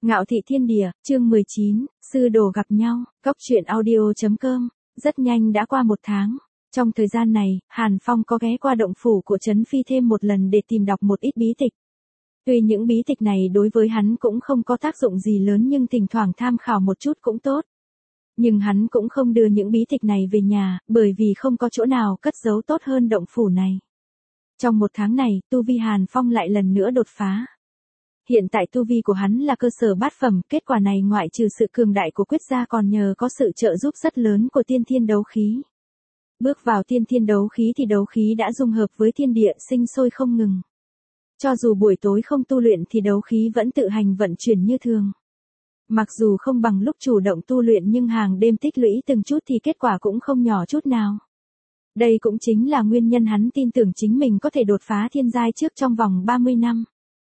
Ngạo thị thiên địa, chương 19, sư đồ gặp nhau, cốc truyện audio.com, rất nhanh đã qua 1 tháng. Trong thời gian này, Hàn Phong có ghé qua động phủ của Trấn Phi thêm một lần để tìm đọc một ít bí tịch. Tuy những bí tịch này đối với hắn cũng không có tác dụng gì lớn nhưng thỉnh thoảng tham khảo một chút cũng tốt. Nhưng hắn cũng không đưa những bí tịch này về nhà, bởi vì không có chỗ nào cất giấu tốt hơn động phủ này. Trong 1 tháng này, tu vi Hàn Phong lại lần nữa đột phá. Hiện tại tu vi của hắn là cơ sở bát phẩm, kết quả này ngoại trừ sự cường đại của quyết gia còn nhờ có sự trợ giúp rất lớn của tiên thiên đấu khí. Bước vào tiên thiên đấu khí thì đấu khí đã dung hợp với thiên địa sinh sôi không ngừng. Cho dù buổi tối không tu luyện thì đấu khí vẫn tự hành vận chuyển như thường. Mặc dù không bằng lúc chủ động tu luyện nhưng hàng đêm tích lũy từng chút thì kết quả cũng không nhỏ chút nào. Đây cũng chính là nguyên nhân hắn tin tưởng chính mình có thể đột phá thiên giai trước trong vòng 30 năm.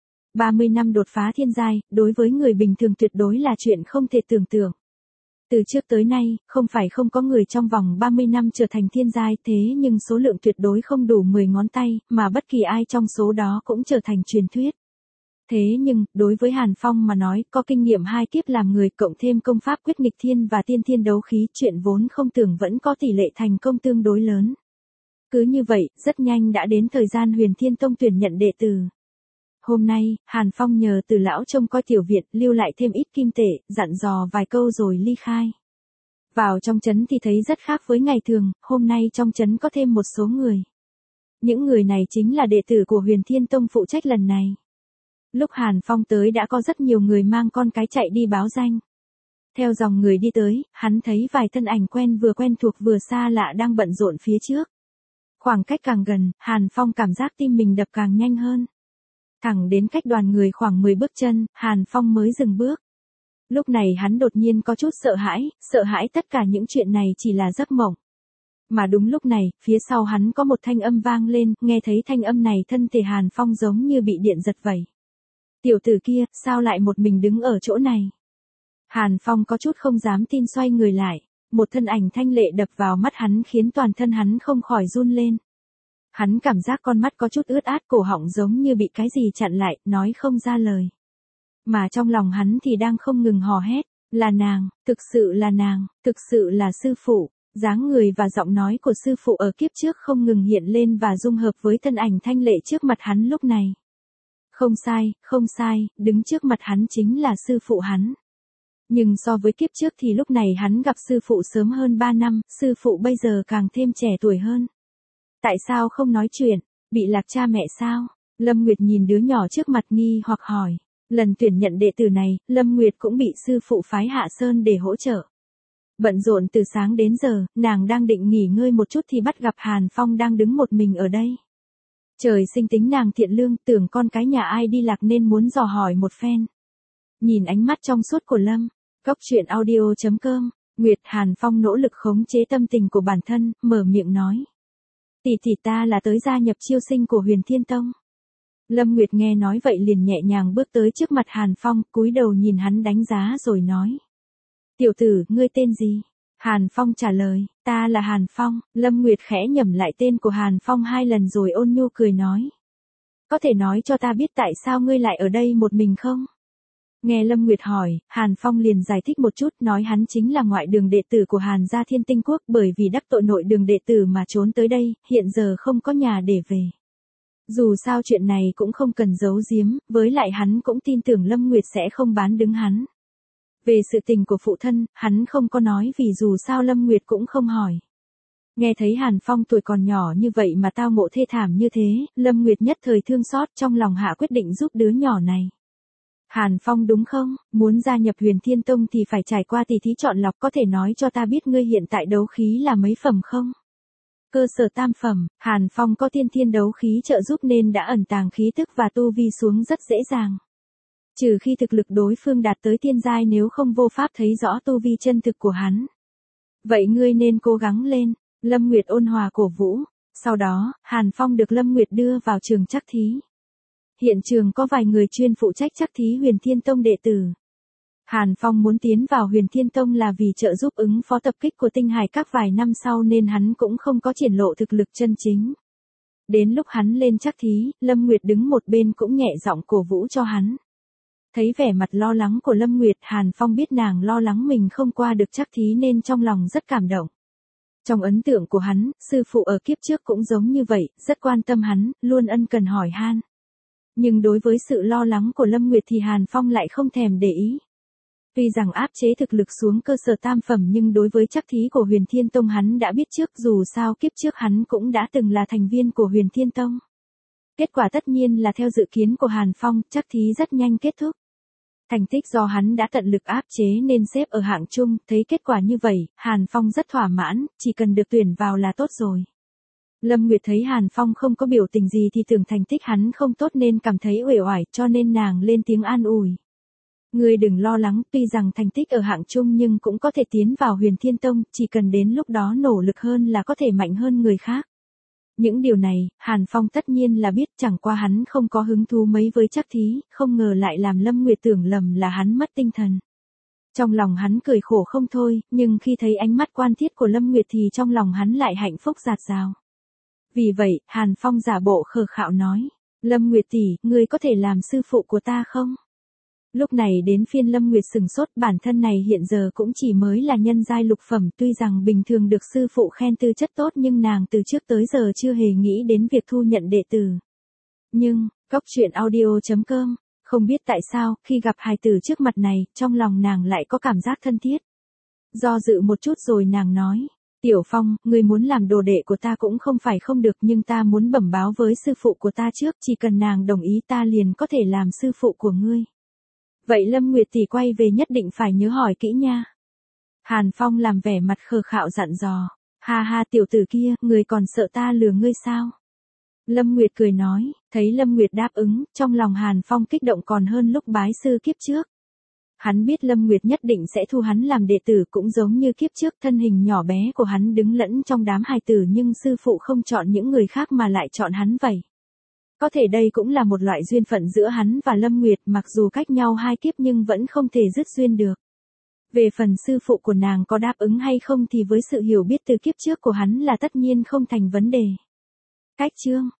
30 năm đột phá thiên giai, đối với người bình thường tuyệt đối là chuyện không thể tưởng tượng. Từ trước tới nay, không phải không có người trong vòng 30 năm trở thành thiên giai thế nhưng số lượng tuyệt đối không đủ 10 ngón tay, mà bất kỳ ai trong số đó cũng trở thành truyền thuyết. Thế nhưng, đối với Hàn Phong mà nói, có kinh nghiệm 2 kiếp làm người cộng thêm công pháp quyết nghịch thiên và tiên thiên đấu khí, chuyện vốn không tưởng vẫn có tỷ lệ thành công tương đối lớn. Cứ như vậy, rất nhanh đã đến thời gian Huyền Thiên Tông tuyển nhận đệ tử. Hôm nay, Hàn Phong nhờ Từ lão trông coi tiểu viện, lưu lại thêm ít kim tệ, dặn dò vài câu rồi ly khai. Vào trong trấn thì thấy rất khác với ngày thường, hôm nay trong trấn có thêm một số người. Những người này chính là đệ tử của Huyền Thiên Tông phụ trách lần này. Lúc Hàn Phong tới đã có rất nhiều người mang con cái chạy đi báo danh. Theo dòng người đi tới, hắn thấy vài thân ảnh quen thuộc vừa xa lạ đang bận rộn phía trước. Khoảng cách càng gần, Hàn Phong cảm giác tim mình đập càng nhanh hơn. Thẳng đến cách đoàn người khoảng 10 bước chân, Hàn Phong mới dừng bước. Lúc này hắn đột nhiên có chút sợ hãi tất cả những chuyện này chỉ là giấc mộng. Mà đúng lúc này, phía sau hắn có một thanh âm vang lên, nghe thấy thanh âm này thân thể Hàn Phong giống như bị điện giật vậy. Tiểu tử kia, sao lại một mình đứng ở chỗ này? Hàn Phong có chút không dám tin xoay người lại, một thân ảnh thanh lệ đập vào mắt hắn khiến toàn thân hắn không khỏi run lên. Hắn cảm giác con mắt có chút ướt át, cổ họng giống như bị cái gì chặn lại, nói không ra lời. Mà trong lòng hắn thì đang không ngừng hò hét, là nàng, thực sự là nàng, thực sự là sư phụ. Dáng người và giọng nói của sư phụ ở kiếp trước không ngừng hiện lên và dung hợp với thân ảnh thanh lệ trước mặt hắn lúc này. Không sai, đứng trước mặt hắn chính là sư phụ hắn. Nhưng so với kiếp trước thì lúc này hắn gặp sư phụ sớm hơn 3 năm, sư phụ bây giờ càng thêm trẻ tuổi hơn. Tại sao không nói chuyện, bị lạc cha mẹ sao? Lâm Nguyệt nhìn đứa nhỏ trước mặt nghi hoặc hỏi. Lần tuyển nhận đệ tử này, Lâm Nguyệt cũng bị sư phụ phái Hạ Sơn để hỗ trợ. Bận rộn từ sáng đến giờ, nàng đang định nghỉ ngơi một chút thì bắt gặp Hàn Phong đang đứng một mình ở đây. Trời sinh tính nàng thiện lương, tưởng con cái nhà ai đi lạc nên muốn dò hỏi một phen. Nhìn ánh mắt trong suốt của Lâm, cốc truyện audio.com, Nguyệt Hàn Phong nỗ lực khống chế tâm tình của bản thân, mở miệng nói. Tỷ ta là tới gia nhập chiêu sinh của Huyền Thiên Tông. Lâm Nguyệt nghe nói vậy liền nhẹ nhàng bước tới trước mặt Hàn Phong, cúi đầu nhìn hắn đánh giá rồi nói. Tiểu tử, ngươi tên gì? Hàn Phong trả lời, ta là Hàn Phong. Lâm Nguyệt khẽ nhẩm lại tên của Hàn Phong 2 lần rồi ôn nhu cười nói. Có thể nói cho ta biết tại sao ngươi lại ở đây một mình không? Nghe Lâm Nguyệt hỏi, Hàn Phong liền giải thích một chút, nói hắn chính là ngoại đường đệ tử của Hàn gia Thiên Tinh Quốc, bởi vì đắc tội nội đường đệ tử mà trốn tới đây, hiện giờ không có nhà để về. Dù sao chuyện này cũng không cần giấu giếm, với lại hắn cũng tin tưởng Lâm Nguyệt sẽ không bán đứng hắn. Về sự tình của phụ thân, hắn không có nói vì dù sao Lâm Nguyệt cũng không hỏi. Nghe thấy Hàn Phong tuổi còn nhỏ như vậy mà tao ngộ thê thảm như thế, Lâm Nguyệt nhất thời thương xót, trong lòng hạ quyết định giúp đứa nhỏ này. Hàn Phong đúng không, muốn gia nhập Huyền Thiên Tông thì phải trải qua tỷ thí chọn lọc, có thể nói cho ta biết ngươi hiện tại đấu khí là mấy phẩm không? Cơ sở tam phẩm, Hàn Phong có tiên thiên đấu khí trợ giúp nên đã ẩn tàng khí tức và tu vi xuống rất dễ dàng. Trừ khi thực lực đối phương đạt tới tiên giai, nếu không vô pháp thấy rõ tu vi chân thực của hắn. Vậy ngươi nên cố gắng lên, Lâm Nguyệt ôn hòa cổ vũ. Sau đó, Hàn Phong được Lâm Nguyệt đưa vào trường trắc thí. Hiện trường có vài người chuyên phụ trách trắc thí Huyền Thiên Tông đệ tử. Hàn Phong muốn tiến vào Huyền Thiên Tông là vì trợ giúp ứng phó tập kích của Tinh Hải Các vài năm sau nên hắn cũng không có triển lộ thực lực chân chính. Đến lúc hắn lên trắc thí, Lâm Nguyệt đứng một bên cũng nhẹ giọng cổ vũ cho hắn. Thấy vẻ mặt lo lắng của Lâm Nguyệt, Hàn Phong biết nàng lo lắng mình không qua được trắc thí nên trong lòng rất cảm động. Trong ấn tượng của hắn, sư phụ ở kiếp trước cũng giống như vậy, rất quan tâm hắn, luôn ân cần hỏi han. Nhưng đối với sự lo lắng của Lâm Nguyệt thì Hàn Phong lại không thèm để ý. Tuy rằng áp chế thực lực xuống cơ sở tam phẩm nhưng đối với trắc thí của Huyền Thiên Tông hắn đã biết trước, dù sao kiếp trước hắn cũng đã từng là thành viên của Huyền Thiên Tông. Kết quả tất nhiên là theo dự kiến của Hàn Phong, trắc thí rất nhanh kết thúc. Thành tích do hắn đã tận lực áp chế nên xếp ở hạng trung, thấy kết quả như vậy, Hàn Phong rất thỏa mãn, chỉ cần được tuyển vào là tốt rồi. Lâm Nguyệt thấy Hàn Phong không có biểu tình gì thì tưởng thành tích hắn không tốt nên cảm thấy uể oải, cho nên nàng lên tiếng an ủi. Ngươi đừng lo lắng, tuy rằng thành tích ở hạng trung nhưng cũng có thể tiến vào Huyền Thiên Tông, chỉ cần đến lúc đó nỗ lực hơn là có thể mạnh hơn người khác. Những điều này, Hàn Phong tất nhiên là biết, chẳng qua hắn không có hứng thú mấy với trắc thí, không ngờ lại làm Lâm Nguyệt tưởng lầm là hắn mất tinh thần. Trong lòng hắn cười khổ không thôi, nhưng khi thấy ánh mắt quan thiết của Lâm Nguyệt thì trong lòng hắn lại hạnh phúc dạt dào. Vì vậy, Hàn Phong giả bộ khờ khạo nói, Lâm Nguyệt tỷ, ngươi có thể làm sư phụ của ta không? Lúc này đến phiên Lâm Nguyệt sừng sốt, bản thân này hiện giờ cũng chỉ mới là nhân giai lục phẩm, tuy rằng bình thường được sư phụ khen tư chất tốt nhưng nàng từ trước tới giờ chưa hề nghĩ đến việc thu nhận đệ tử. Nhưng, Goctruyện.audio.com, không biết tại sao, khi gặp hài tử trước mặt này, trong lòng nàng lại có cảm giác thân thiết. Do dự một chút rồi nàng nói, Tiểu Phong, ngươi muốn làm đồ đệ của ta cũng không phải không được nhưng ta muốn bẩm báo với sư phụ của ta trước, chỉ cần nàng đồng ý ta liền có thể làm sư phụ của ngươi. Vậy Lâm Nguyệt tỷ quay về nhất định phải nhớ hỏi kỹ nha. Hàn Phong làm vẻ mặt khờ khạo dặn dò. Ha ha tiểu tử kia, người còn sợ ta lừa ngươi sao? Lâm Nguyệt cười nói, thấy Lâm Nguyệt đáp ứng, trong lòng Hàn Phong kích động còn hơn lúc bái sư kiếp trước. Hắn biết Lâm Nguyệt nhất định sẽ thu hắn làm đệ tử, cũng giống như kiếp trước thân hình nhỏ bé của hắn đứng lẫn trong đám hài tử nhưng sư phụ không chọn những người khác mà lại chọn hắn vậy. Có thể đây cũng là một loại duyên phận giữa hắn và Lâm Nguyệt, mặc dù cách nhau 2 kiếp nhưng vẫn không thể dứt duyên được. Về phần sư phụ của nàng có đáp ứng hay không thì với sự hiểu biết từ kiếp trước của hắn là tất nhiên không thành vấn đề. Cách chương